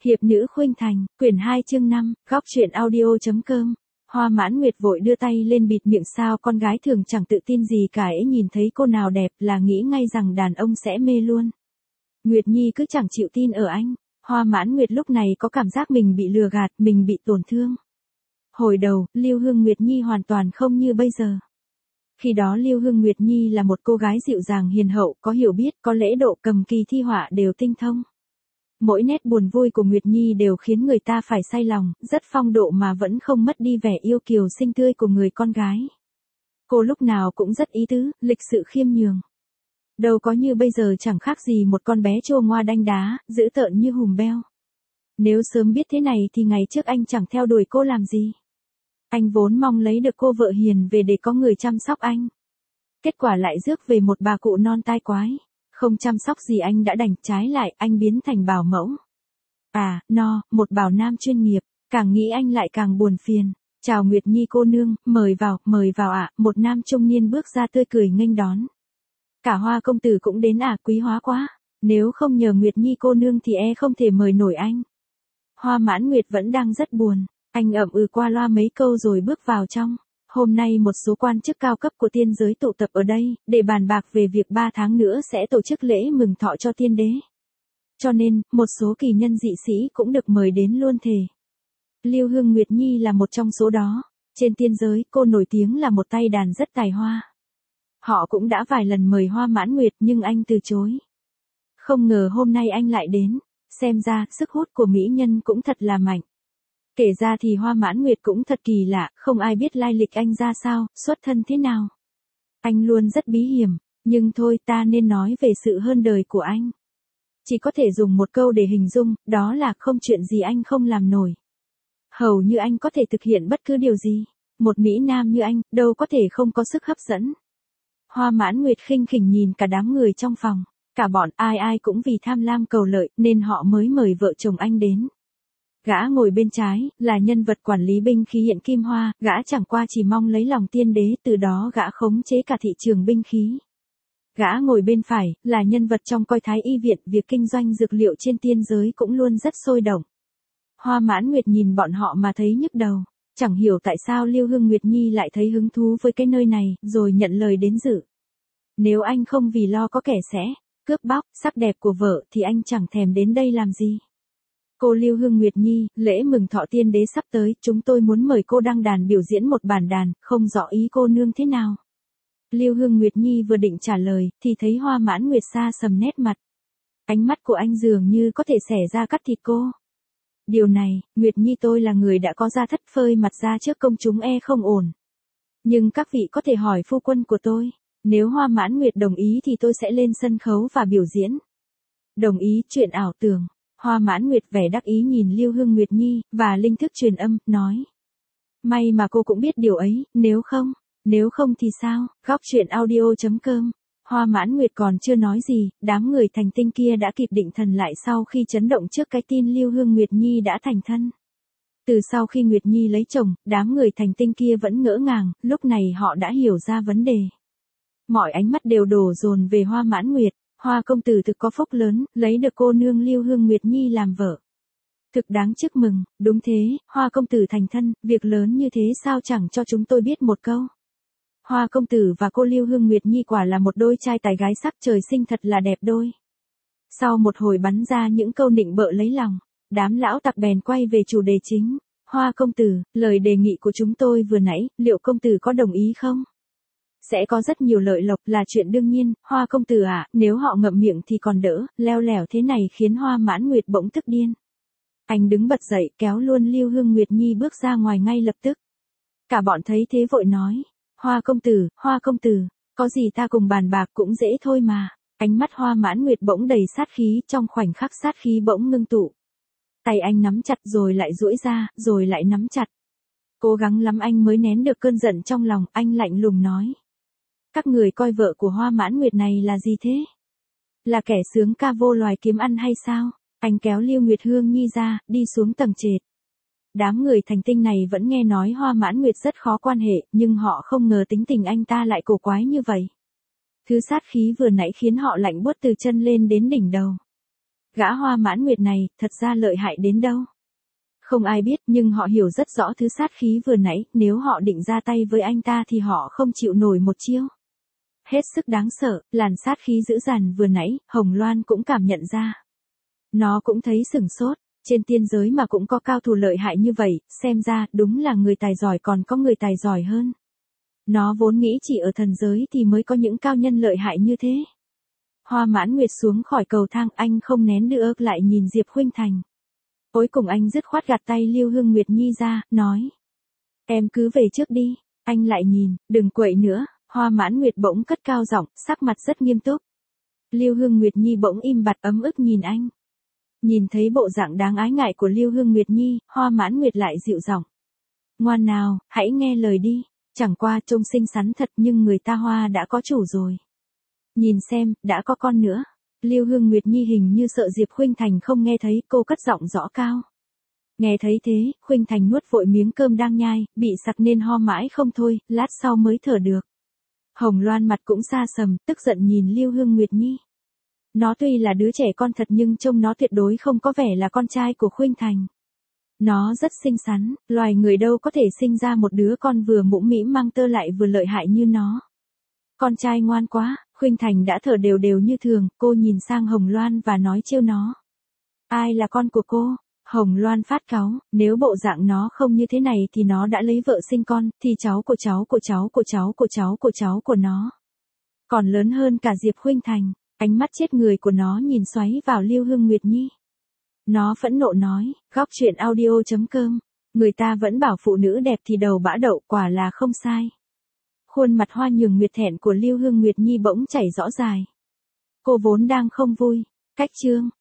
Hiệp nữ khuynh thành, quyển 2 chương 5, góc truyện audio.com. Hoa Mãn Nguyệt vội đưa tay lên bịt miệng, sao con gái thường chẳng tự tin gì cả ấy, nhìn thấy cô nào đẹp là nghĩ ngay rằng đàn ông sẽ mê luôn. Nguyệt Nhi cứ chẳng chịu tin ở anh. Hoa Mãn Nguyệt lúc này có cảm giác mình bị lừa gạt, mình bị tổn thương. Hồi đầu, Lưu Hương Nguyệt Nhi hoàn toàn không như bây giờ. Khi đó Lưu Hương Nguyệt Nhi là một cô gái dịu dàng hiền hậu, có hiểu biết, có lễ độ, cầm kỳ thi họa đều tinh thông. Mỗi nét buồn vui của Nguyệt Nhi đều khiến người ta phải say lòng, rất phong độ mà vẫn không mất đi vẻ yêu kiều xinh tươi của người con gái. Cô lúc nào cũng rất ý tứ, lịch sự khiêm nhường. Đâu có như bây giờ, chẳng khác gì một con bé trô ngoa đanh đá, dữ tợn như hùm beo. Nếu sớm biết thế này thì ngày trước anh chẳng theo đuổi cô làm gì. Anh vốn mong lấy được cô vợ hiền về để có người chăm sóc anh. Kết quả lại rước về một bà cụ non tai quái. Không chăm sóc gì anh đã đành, trái lại anh biến thành bảo mẫu. Một bảo nam chuyên nghiệp, càng nghĩ anh lại càng buồn phiền. Chào Nguyệt Nhi cô nương, mời vào ạ. Một nam trung niên bước ra tươi cười nghênh đón. Cả Hoa công tử cũng đến quý hóa quá. Nếu không nhờ Nguyệt Nhi cô nương thì không thể mời nổi anh. Hoa Mãn Nguyệt vẫn đang rất buồn, anh ậm ừ qua loa mấy câu rồi bước vào trong. Hôm nay một số quan chức cao cấp của tiên giới tụ tập ở đây, để bàn bạc về việc 3 tháng nữa sẽ tổ chức lễ mừng thọ cho tiên đế. Cho nên, một số kỳ nhân dị sĩ cũng được mời đến luôn thề. Lưu Hương Nguyệt Nhi là một trong số đó. Trên tiên giới, cô nổi tiếng là một tay đàn rất tài hoa. Họ cũng đã vài lần mời Hoa Mãn Nguyệt nhưng anh từ chối. Không ngờ hôm nay anh lại đến, xem ra sức hút của mỹ nhân cũng thật là mạnh. Kể ra thì Hoa Mãn Nguyệt cũng thật kỳ lạ, không ai biết lai lịch anh ra sao, xuất thân thế nào. Anh luôn rất bí hiểm, nhưng thôi ta nên nói về sự hơn đời của anh. Chỉ có thể dùng một câu để hình dung, đó là không chuyện gì anh không làm nổi. Hầu như anh có thể thực hiện bất cứ điều gì. Một mỹ nam như anh, đâu có thể không có sức hấp dẫn. Hoa Mãn Nguyệt khinh khỉnh nhìn cả đám người trong phòng. Cả bọn ai cũng vì tham lam cầu lợi nên họ mới mời vợ chồng anh đến. Gã ngồi bên trái, là nhân vật quản lý binh khí hiện Kim Hoa, gã chẳng qua chỉ mong lấy lòng tiên đế, từ đó gã khống chế cả thị trường binh khí. Gã ngồi bên phải, là nhân vật trong coi thái y viện, việc kinh doanh dược liệu trên tiên giới cũng luôn rất sôi động. Hoa Mãn Nguyệt nhìn bọn họ mà thấy nhức đầu, chẳng hiểu tại sao Lưu Hương Nguyệt Nhi lại thấy hứng thú với cái nơi này, rồi nhận lời đến dự. Nếu anh không vì lo có kẻ sẽ cướp bóc sắc đẹp của vợ thì anh chẳng thèm đến đây làm gì. Cô Lưu Hương Nguyệt Nhi, lễ mừng thọ tiên đế sắp tới, chúng tôi muốn mời cô đăng đàn biểu diễn một bản đàn, không rõ ý cô nương thế nào. Lưu Hương Nguyệt Nhi vừa định trả lời, thì thấy Hoa Mãn Nguyệt xa sầm nét mặt. Ánh mắt của anh dường như có thể xẻ ra cắt thịt cô. Điều này, Nguyệt Nhi tôi là người đã có gia thất, phơi mặt ra trước công chúng không ổn. Nhưng các vị có thể hỏi phu quân của tôi, nếu Hoa Mãn Nguyệt đồng ý thì tôi sẽ lên sân khấu và biểu diễn. Đồng ý, chuyện ảo tưởng. Hoa Mãn Nguyệt vẻ đắc ý nhìn Lưu Hương Nguyệt Nhi, và linh thức truyền âm, nói. May mà cô cũng biết điều ấy, nếu không thì sao, góc truyện audio.com. Hoa Mãn Nguyệt còn chưa nói gì, đám người thành tinh kia đã kịp định thần lại sau khi chấn động trước cái tin Lưu Hương Nguyệt Nhi đã thành thân. Từ sau khi Nguyệt Nhi lấy chồng, đám người thành tinh kia vẫn ngỡ ngàng, lúc này họ đã hiểu ra vấn đề. Mọi ánh mắt đều đổ dồn về Hoa Mãn Nguyệt. Hoa công tử thực có phúc lớn, lấy được cô nương Lưu Hương Nguyệt Nhi làm vợ. Thực đáng chúc mừng, đúng thế, Hoa công tử thành thân, việc lớn như thế sao chẳng cho chúng tôi biết một câu. Hoa công tử và cô Lưu Hương Nguyệt Nhi quả là một đôi trai tài gái sắc, trời sinh thật là đẹp đôi. Sau một hồi bắn ra những câu nịnh bợ lấy lòng, đám lão tặc bèn quay về chủ đề chính. Hoa công tử, lời đề nghị của chúng tôi vừa nãy, liệu công tử có đồng ý không? Sẽ có rất nhiều lợi lộc, là chuyện đương nhiên, Hoa công tử nếu họ ngậm miệng thì còn đỡ, leo lẻo thế này khiến Hoa Mãn Nguyệt bỗng tức điên. Anh đứng bật dậy, kéo luôn Lưu Hương Nguyệt Nhi bước ra ngoài ngay lập tức. Cả bọn thấy thế vội nói, Hoa công tử, có gì ta cùng bàn bạc cũng dễ thôi mà. Ánh mắt Hoa Mãn Nguyệt bỗng đầy sát khí, trong khoảnh khắc sát khí bỗng ngưng tụ. Tay anh nắm chặt rồi lại duỗi ra, rồi lại nắm chặt. Cố gắng lắm anh mới nén được cơn giận trong lòng, anh lạnh lùng nói. Các người coi vợ của Hoa Mãn Nguyệt này là gì thế? Là kẻ sướng ca vô loài kiếm ăn hay sao? Anh kéo Lưu Nguyệt Hương Nhi ra, đi xuống tầng trệt. Đám người thành tinh này vẫn nghe nói Hoa Mãn Nguyệt rất khó quan hệ, nhưng họ không ngờ tính tình anh ta lại cổ quái như vậy. Thứ sát khí vừa nãy khiến họ lạnh buốt từ chân lên đến đỉnh đầu. Gã Hoa Mãn Nguyệt này, thật ra lợi hại đến đâu. Không ai biết, nhưng họ hiểu rất rõ thứ sát khí vừa nãy, nếu họ định ra tay với anh ta thì họ không chịu nổi một chiêu. Hết sức đáng sợ, làn sát khí dữ dằn vừa nãy, Hồng Loan cũng cảm nhận ra. Nó cũng thấy sửng sốt, trên tiên giới mà cũng có cao thủ lợi hại như vậy, xem ra, đúng là người tài giỏi còn có người tài giỏi hơn. Nó vốn nghĩ chỉ ở thần giới thì mới có những cao nhân lợi hại như thế. Hoa Mãn Nguyệt xuống khỏi cầu thang, anh không nén được lại nhìn Diệp Khuynh Thành. Cuối cùng anh dứt khoát gạt tay Lưu Hương Nguyệt Nhi ra, nói. Em cứ về trước đi, anh lại nhìn, đừng quậy nữa. Hoa Mãn Nguyệt bỗng cất cao giọng, sắc mặt rất nghiêm túc. Lưu Hương Nguyệt Nhi bỗng im bặt ấm ức nhìn anh. Nhìn thấy bộ dạng đáng ái ngại của Lưu Hương Nguyệt Nhi, Hoa Mãn Nguyệt lại dịu giọng. Ngoan nào, hãy nghe lời đi, chẳng qua trông xinh xắn thật nhưng người ta Hoa đã có chủ rồi. Nhìn xem, đã có con nữa. Lưu Hương Nguyệt Nhi hình như sợ Diệp Khuynh Thành không nghe thấy, cô cất giọng rõ cao. Nghe thấy thế, Khuynh Thành nuốt vội miếng cơm đang nhai, bị sặc nên ho mãi không thôi, lát sau mới thở được. Hồng Loan mặt cũng xa sầm, tức giận nhìn Lưu Hương Nguyệt Nhi. Nó tuy là đứa trẻ con thật nhưng trông nó tuyệt đối không có vẻ là con trai của Khuynh Thành. Nó rất xinh xắn, loài người đâu có thể sinh ra một đứa con vừa mũm mĩm mang tơ lại vừa lợi hại như nó. Con trai ngoan quá, Khuynh Thành đã thở đều đều như thường, cô nhìn sang Hồng Loan và nói trêu nó. Ai là con của cô? Hồng Loan phát cáu, nếu bộ dạng nó không như thế này thì nó đã lấy vợ sinh con, thì cháu của cháu của cháu của cháu của cháu của cháu của nó. Còn lớn hơn cả Diệp Khuynh Thành, ánh mắt chết người của nó nhìn xoáy vào Lưu Hương Nguyệt Nhi. Nó phẫn nộ nói, góc truyện audio.com, người ta vẫn bảo phụ nữ đẹp thì đầu bã đậu, quả là không sai. Khuôn mặt hoa nhường nguyệt thẹn của Lưu Hương Nguyệt Nhi bỗng chảy rõ dài. Cô vốn đang không vui, cách chương.